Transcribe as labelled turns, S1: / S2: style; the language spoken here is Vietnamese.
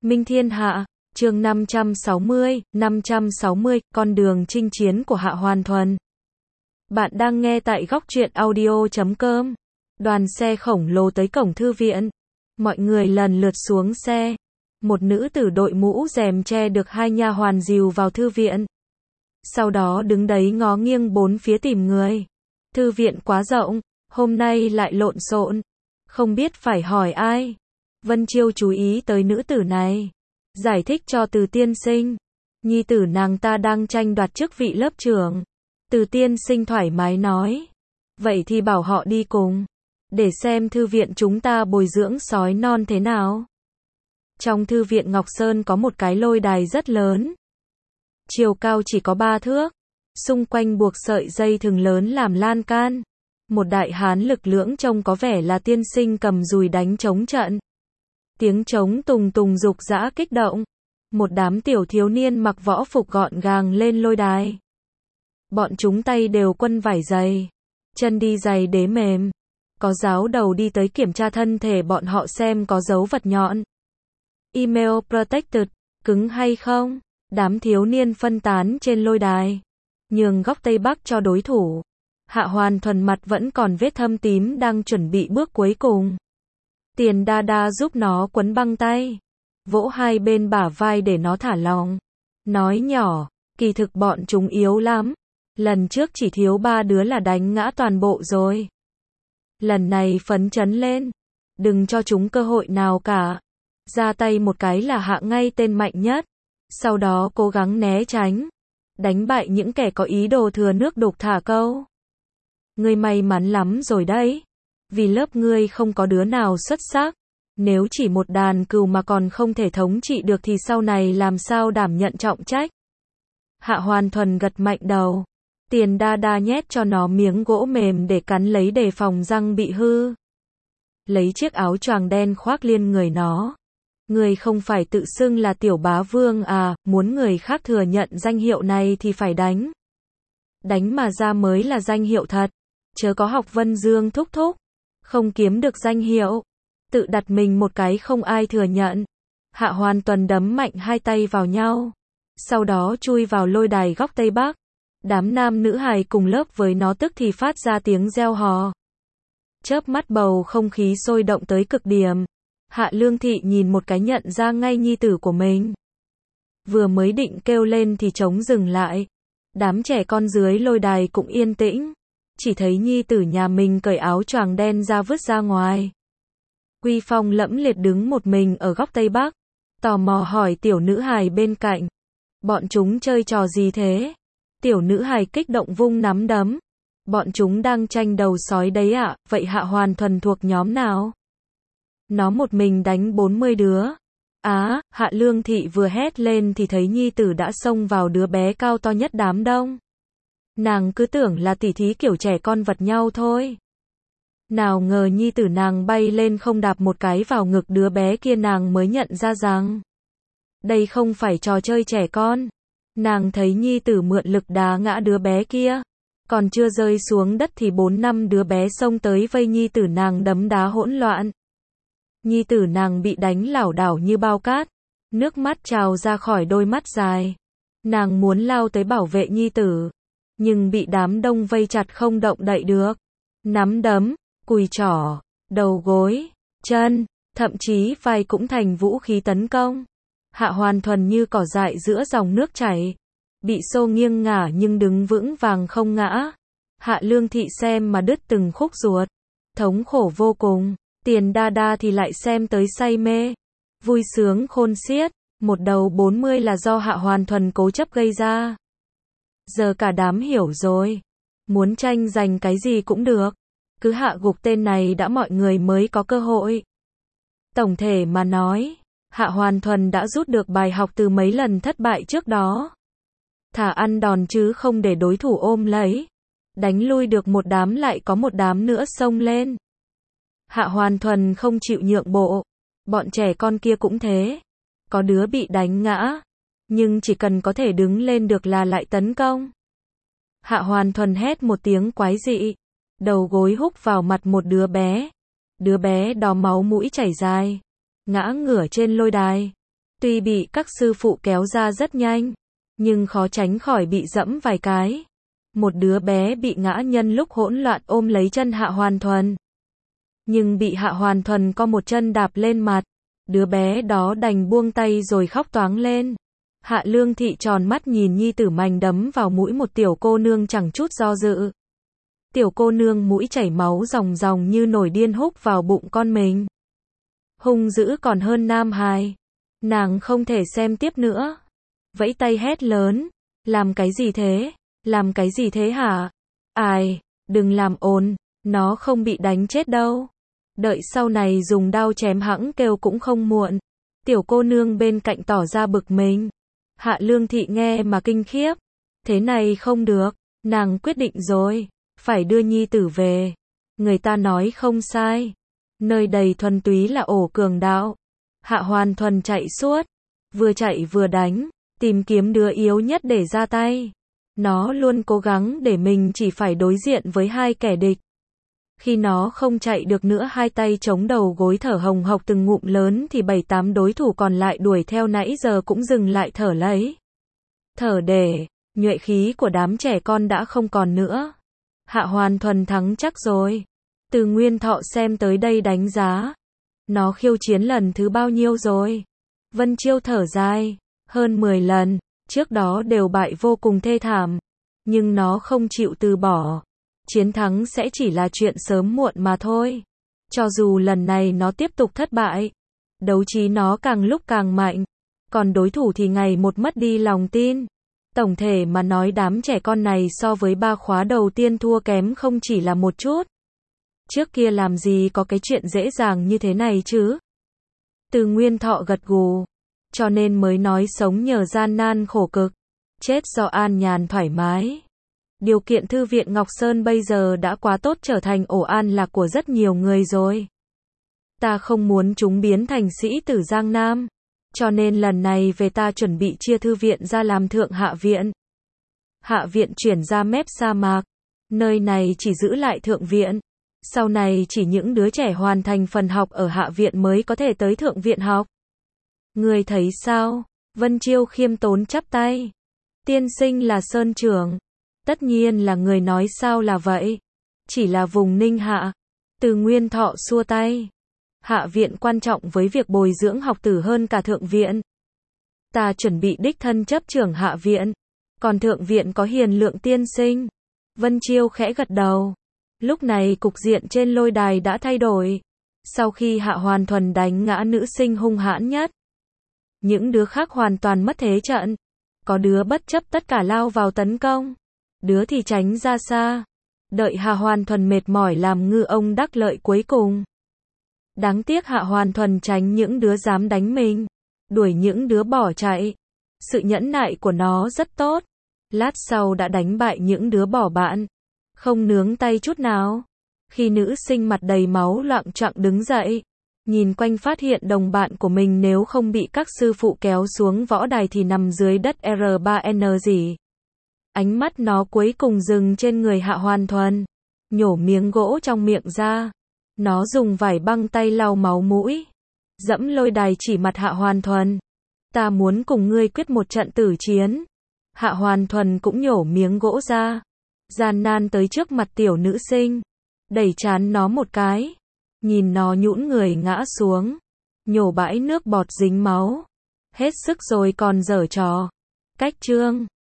S1: Minh Thiên Hạ, chương 560, con đường chinh chiến của Hạ Hoàn Thuần. Bạn đang nghe tại góc truyện audio.com. Đoàn xe khổng lồ tới cổng thư viện. Mọi người lần lượt xuống xe. Một nữ tử đội mũ rèm che được hai nha hoàn dìu vào thư viện. Sau đó đứng đấy ngó nghiêng bốn phía tìm người. Thư viện quá rộng, hôm nay lại lộn xộn. Không biết phải hỏi ai. Vân Chiêu chú ý tới nữ tử này. Giải thích cho Từ tiên sinh. Nhi tử nàng ta đang tranh đoạt chức vị lớp trưởng. Từ tiên sinh thoải mái nói. Vậy thì bảo họ đi cùng. Để xem thư viện chúng ta bồi dưỡng sói non thế nào. Trong thư viện Ngọc Sơn có một cái lôi đài rất lớn. Chiều cao chỉ có 3 thước. Xung quanh buộc sợi dây thừng lớn làm lan can. Một đại hán lực lưỡng trông có vẻ là tiên sinh cầm dùi đánh trống trận. Tiếng trống tùng tùng rục rã kích động. Một đám tiểu thiếu niên mặc võ phục gọn gàng lên lôi đài. Bọn chúng tay đều quân vải dày. Chân đi giày đế mềm. Có giáo đầu đi tới kiểm tra thân thể bọn họ xem có dấu vật nhọn. Email protected, cứng hay không? Đám thiếu niên phân tán trên lôi đài. Nhường góc Tây Bắc cho đối thủ. Hạ Hoàn Thuần mặt vẫn còn vết thâm tím đang chuẩn bị bước cuối cùng. Tiền Đa Đa giúp nó quấn băng tay. Vỗ hai bên bả vai để nó thả lỏng. Nói nhỏ, kỳ thực bọn chúng yếu lắm. Lần trước chỉ thiếu 3 đứa là đánh ngã toàn bộ rồi. Lần này phấn chấn lên. Đừng cho chúng cơ hội nào cả. Ra tay một cái là hạ ngay tên mạnh nhất. Sau đó cố gắng né tránh. Đánh bại những kẻ có ý đồ thừa nước đục thả câu. Ngươi may mắn lắm rồi đấy. Vì lớp ngươi không có đứa nào xuất sắc. Nếu chỉ một đàn cừu mà còn không thể thống trị được thì sau này làm sao đảm nhận trọng trách. Hạ Hoàn Thuần gật mạnh đầu. Tiền Đa Đa nhét cho nó miếng gỗ mềm để cắn lấy đề phòng răng bị hư. Lấy chiếc áo choàng đen khoác lên người nó. Ngươi không phải tự xưng là tiểu bá vương à, muốn người khác thừa nhận danh hiệu này thì phải đánh. Đánh mà ra mới là danh hiệu thật. Chớ có học Vân Dương thúc thúc. Không kiếm được danh hiệu. Tự đặt mình một cái không ai thừa nhận. Hạ Hoàn Thuần đấm mạnh hai tay vào nhau. Sau đó chui vào lôi đài góc Tây Bắc. Đám nam nữ hài cùng lớp với nó tức thì phát ra tiếng reo hò. Chớp mắt bầu không khí sôi động tới cực điểm. Hạ Lương Thị nhìn một cái nhận ra ngay nhi tử của mình. Vừa mới định kêu lên thì trống dừng lại. Đám trẻ con dưới lôi đài cũng yên tĩnh. Chỉ thấy nhi tử nhà mình cởi áo choàng đen ra vứt ra ngoài. Uy phong lẫm liệt đứng một mình ở góc Tây Bắc. Tò mò hỏi tiểu nữ hài bên cạnh. Bọn chúng chơi trò gì thế? Tiểu nữ hài kích động vung nắm đấm. Bọn chúng đang tranh đầu sói đấy ạ, vậy Hạ Hoàn Thuần thuộc nhóm nào? Nó một mình đánh 40 đứa. Hạ Lương Thị vừa hét lên thì thấy nhi tử đã xông vào đứa bé cao to nhất đám đông. Nàng cứ tưởng là tỉ thí kiểu trẻ con vật nhau thôi. Nào ngờ nhi tử nàng bay lên không đạp một cái vào ngực đứa bé kia, nàng mới nhận ra rằng đây không phải trò chơi trẻ con. Nàng thấy nhi tử mượn lực đá ngã đứa bé kia. Còn chưa rơi xuống đất thì 4-5 đứa bé xông tới vây nhi tử nàng đấm đá hỗn loạn. Nhi tử nàng bị đánh lảo đảo như bao cát. Nước mắt trào ra khỏi đôi mắt dài. Nàng muốn lao tới bảo vệ nhi tử. Nhưng bị đám đông vây chặt không động đậy được. Nắm đấm, cùi trỏ, đầu gối, chân, thậm chí vai cũng thành vũ khí tấn công. Hạ Hoàn Thuần như cỏ dại giữa dòng nước chảy. Bị xô nghiêng ngả nhưng đứng vững vàng không ngã. Hạ Lương Thị xem mà đứt từng khúc ruột. Thống khổ vô cùng. Tiền Đa Đa thì lại xem tới say mê. Vui sướng khôn xiết. Một đầu 40 là do Hạ Hoàn Thuần cố chấp gây ra. Giờ cả đám hiểu rồi. Muốn tranh giành cái gì cũng được. Cứ hạ gục tên này đã mọi người mới có cơ hội. Tổng thể mà nói, Hạ Hoàn Thuần đã rút được bài học từ mấy lần thất bại trước đó. Thả ăn đòn chứ không để đối thủ ôm lấy. Đánh lui được một đám lại có một đám nữa xông lên. Hạ Hoàn Thuần không chịu nhượng bộ. Bọn trẻ con kia cũng thế. Có đứa bị đánh ngã. Nhưng chỉ cần có thể đứng lên được là lại tấn công. Hạ Hoàn Thuần hét một tiếng quái dị. Đầu gối húc vào mặt một đứa bé. Đứa bé đó máu mũi chảy dài. Ngã ngửa trên lôi đài. Tuy bị các sư phụ kéo ra rất nhanh, nhưng khó tránh khỏi bị dẫm vài cái. Một đứa bé bị ngã nhân lúc hỗn loạn ôm lấy chân Hạ Hoàn Thuần. Nhưng bị Hạ Hoàn Thuần co một chân đạp lên mặt. Đứa bé đó đành buông tay rồi khóc toáng lên. Hạ Lương Thị tròn mắt nhìn nhi tử mình đấm vào mũi một tiểu cô nương chẳng chút do dự. Tiểu cô nương mũi chảy máu ròng ròng như nổi điên húc vào bụng con mình. Hung dữ còn hơn nam hài. Nàng không thể xem tiếp nữa. Vẫy tay hét lớn. Làm cái gì thế? Làm cái gì thế hả? Ai? Đừng làm ồn. Nó không bị đánh chết đâu. Đợi sau này dùng đao chém hẵng kêu cũng không muộn. Tiểu cô nương bên cạnh tỏ ra bực mình. Hạ Lương Thị nghe mà kinh khiếp. Thế này không được. Nàng quyết định rồi. Phải đưa nhi tử về. Người ta nói không sai. Nơi đầy thuần túy là ổ cường đạo. Hạ Hoàn Thuần chạy suốt. Vừa chạy vừa đánh. Tìm kiếm đứa yếu nhất để ra tay. Nó luôn cố gắng để mình chỉ phải đối diện với hai kẻ địch. Khi nó không chạy được nữa, hai tay chống đầu gối thở hồng hộc từng ngụm lớn thì 7-8 đối thủ còn lại đuổi theo nãy giờ cũng dừng lại thở lấy. Thở để, nhuệ khí của đám trẻ con đã không còn nữa. Hạ Hoàn Thuần thắng chắc rồi. Từ Nguyên Thọ xem tới đây đánh giá. Nó khiêu chiến lần thứ bao nhiêu rồi? Vân Chiêu thở dài. Hơn 10 lần. Trước đó đều bại vô cùng thê thảm. Nhưng nó không chịu từ bỏ. Chiến thắng sẽ chỉ là chuyện sớm muộn mà thôi. Cho dù lần này nó tiếp tục thất bại. Đấu trí nó càng lúc càng mạnh. Còn đối thủ thì ngày một mất đi lòng tin. Tổng thể mà nói đám trẻ con này so với 3 khóa đầu tiên thua kém không chỉ là một chút. Trước kia làm gì có cái chuyện dễ dàng như thế này chứ? Từ Nguyên Thọ gật gù. Cho nên mới nói sống nhờ gian nan khổ cực. Chết do an nhàn thoải mái. Điều kiện Thư viện Ngọc Sơn bây giờ đã quá tốt, trở thành ổ an lạc của rất nhiều người rồi. Ta không muốn chúng biến thành sĩ tử Giang Nam. Cho nên lần này về ta chuẩn bị chia thư viện ra làm thượng hạ viện. Hạ viện chuyển ra mép sa mạc. Nơi này chỉ giữ lại thượng viện. Sau này chỉ những đứa trẻ hoàn thành phần học ở hạ viện mới có thể tới thượng viện học. Người thấy sao? Vân Chiêu khiêm tốn chắp tay. Tiên sinh là Sơn trưởng. Tất nhiên là người nói sao là vậy. Chỉ là vùng Ninh Hạ. Từ Nguyên Thọ xua tay. Hạ viện quan trọng với việc bồi dưỡng học tử hơn cả thượng viện. Ta chuẩn bị đích thân chấp trưởng hạ viện. Còn thượng viện có Hiền Lượng tiên sinh. Vân Chiêu khẽ gật đầu. Lúc này cục diện trên lôi đài đã thay đổi. Sau khi Hạ Hoàn Thuần đánh ngã nữ sinh hung hãn nhất, những đứa khác hoàn toàn mất thế trận. Có đứa bất chấp tất cả lao vào tấn công. Đứa thì tránh ra xa. Đợi Hạ Hoàn Thuần mệt mỏi làm ngư ông đắc lợi cuối cùng. Đáng tiếc Hạ Hoàn Thuần tránh những đứa dám đánh mình. Đuổi những đứa bỏ chạy. Sự nhẫn nại của nó rất tốt. Lát sau đã đánh bại những đứa bỏ bạn. Không nướng tay chút nào. Khi nữ sinh mặt đầy máu loạng choạng đứng dậy. Nhìn quanh phát hiện đồng bạn của mình nếu không bị các sư phụ kéo xuống võ đài thì nằm dưới đất R3N gì. Ánh mắt nó cuối cùng dừng trên người Hạ Hoàn Thuần. Nhổ miếng gỗ trong miệng ra. Nó dùng vải băng tay lau máu mũi. Dẫm lôi đài chỉ mặt Hạ Hoàn Thuần. Ta muốn cùng ngươi quyết một trận tử chiến. Hạ Hoàn Thuần cũng nhổ miếng gỗ ra. Gian nan tới trước mặt tiểu nữ sinh. Đẩy trán nó một cái. Nhìn nó nhũn người ngã xuống. Nhổ bãi nước bọt dính máu. Hết sức rồi còn giở trò. Cách chương.